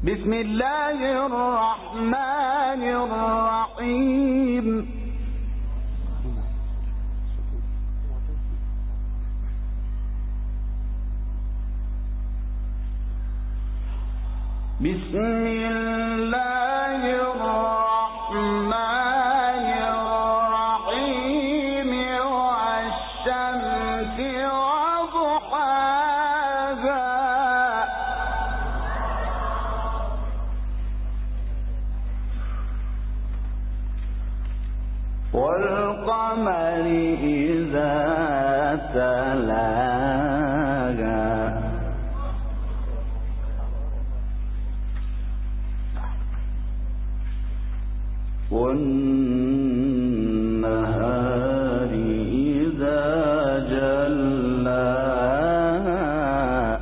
بسم الله الرحمن الرحيم بسم الله الرحمن الرحيم والشمس وضحاها والقمر إذا تلاها والنهار إذا جلاها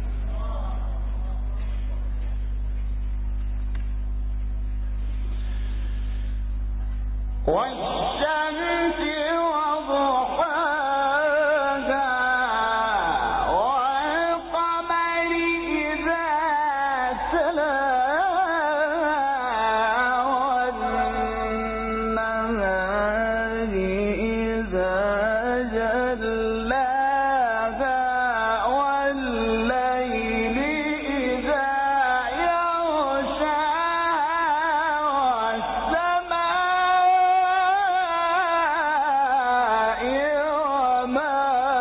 والشمس وضحاها والقمر إذا تلاها والنهار إذا جلاها والليل إذا يغشاها والسماء وما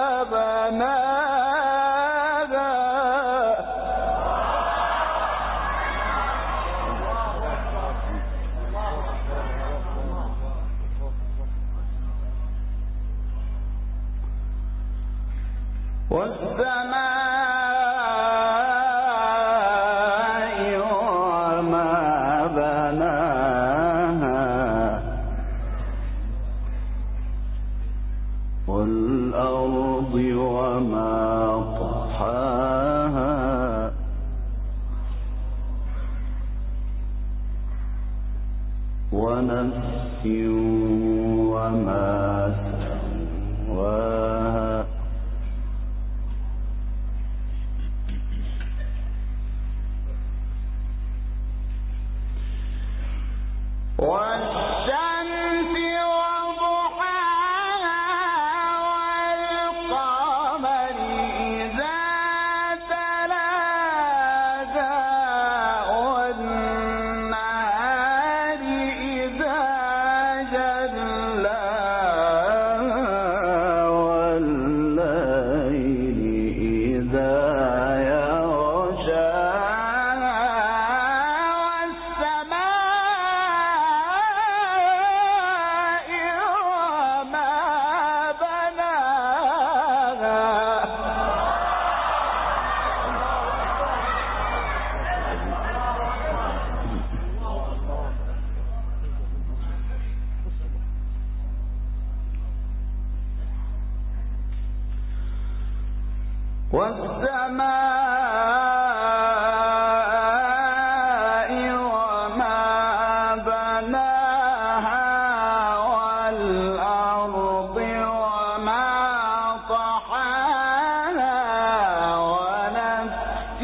بناها والسماء وما بناها والأرض وما طحاها ونفس وما سواها والشمس وضحاها والقمر إذا تلاها والنهار إذا جلاها والليل إذا يغشاها والسماء وما بناها والسماء وما بناها والأرض وما طحاها ونفس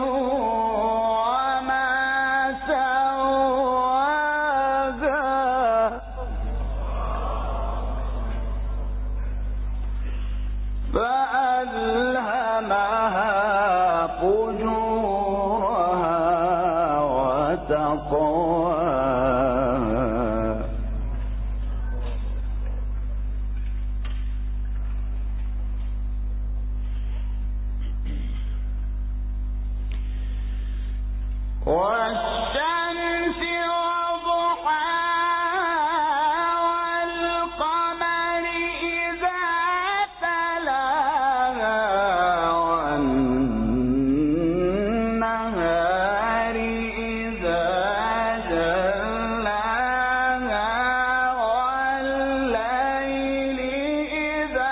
وما سواها فألهمها فجورها وتقواها والشمس وضحاها والقمر إذا تلاها والنهار إذا جلاها والليل إذا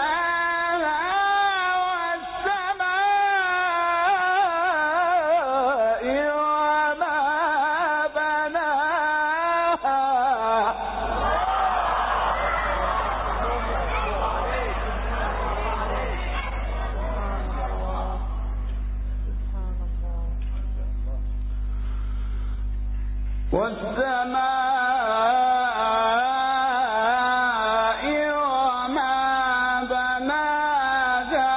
يغشاها والسماء والسماء وما بناها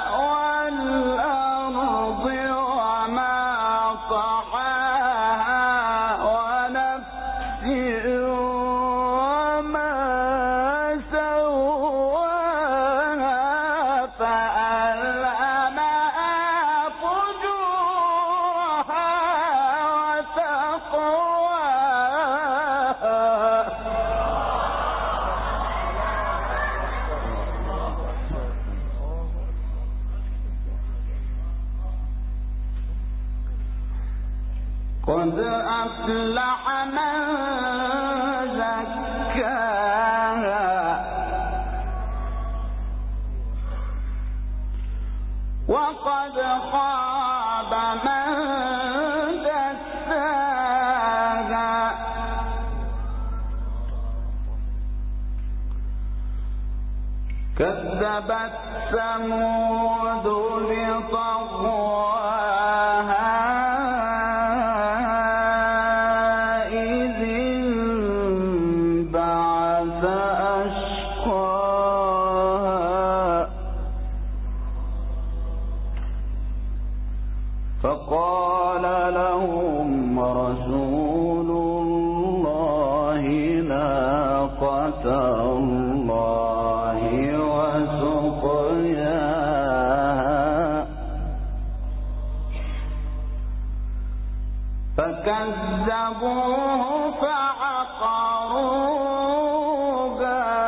والأرض وما طحاها ونفس وما سواها فألهمها فجورها قد أفلح من زكاها وقد خاب من دساها كذبت ثمود بطغواها إذ انبعث أشقاها فقال لهم رسول الله ناقة الله وسقياها فكذبوه فعقروها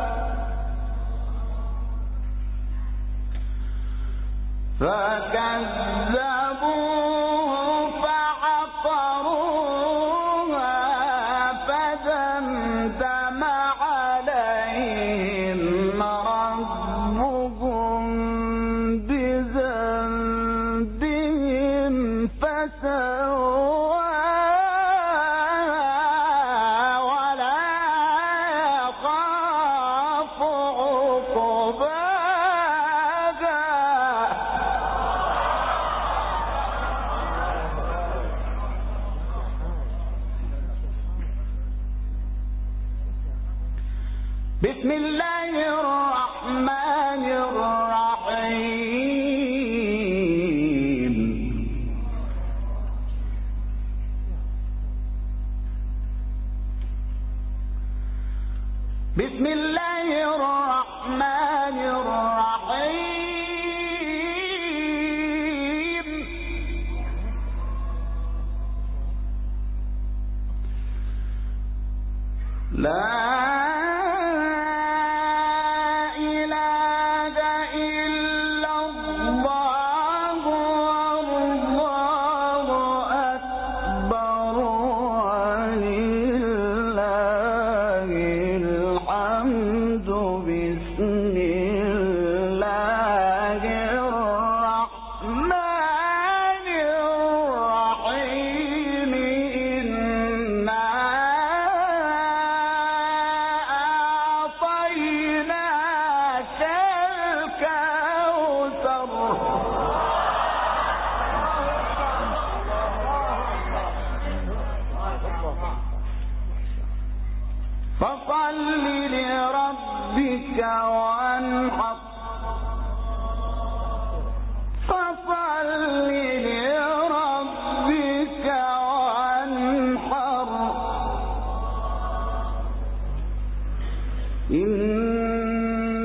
فدمدم عليهم ربهم بذنبهم فسواها ولا يخاف عقباها. بسم الله الرحمن الرحيم. بسم الله الرحمن الرحيم. لا فصل لربك وانحر فصل لربك وانحر إن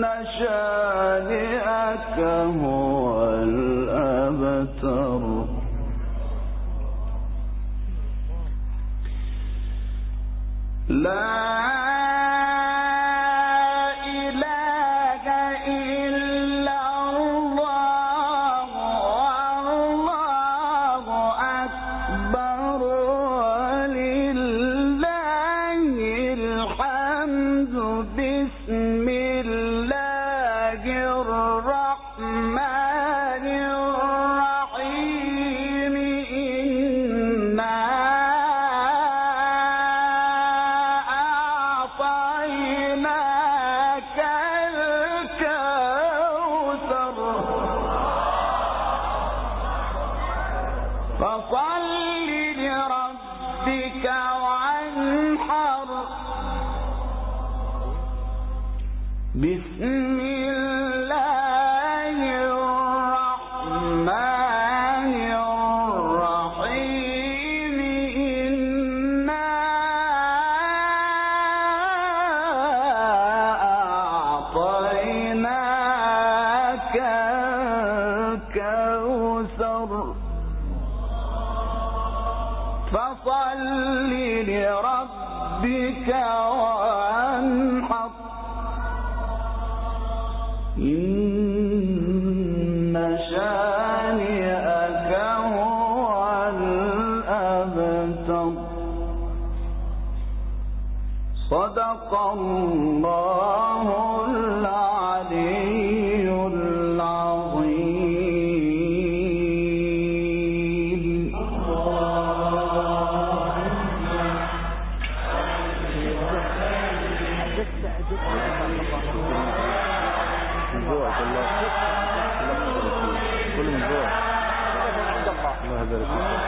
شانئك هو الأبتر. لا إله إلا الله والله أكبر ولله الحمد. بسم الله الرحمن الرحيم. إنا أعطيناك الكوثر فصل لربك وانحر بسم الله الرحمن الرحيم إنا أعطيناك الكوثر فصل لربك وانحر إن شانئك هو الأبتر صدق الله العلي العظيم. كل من جوع الله يبارك فيك.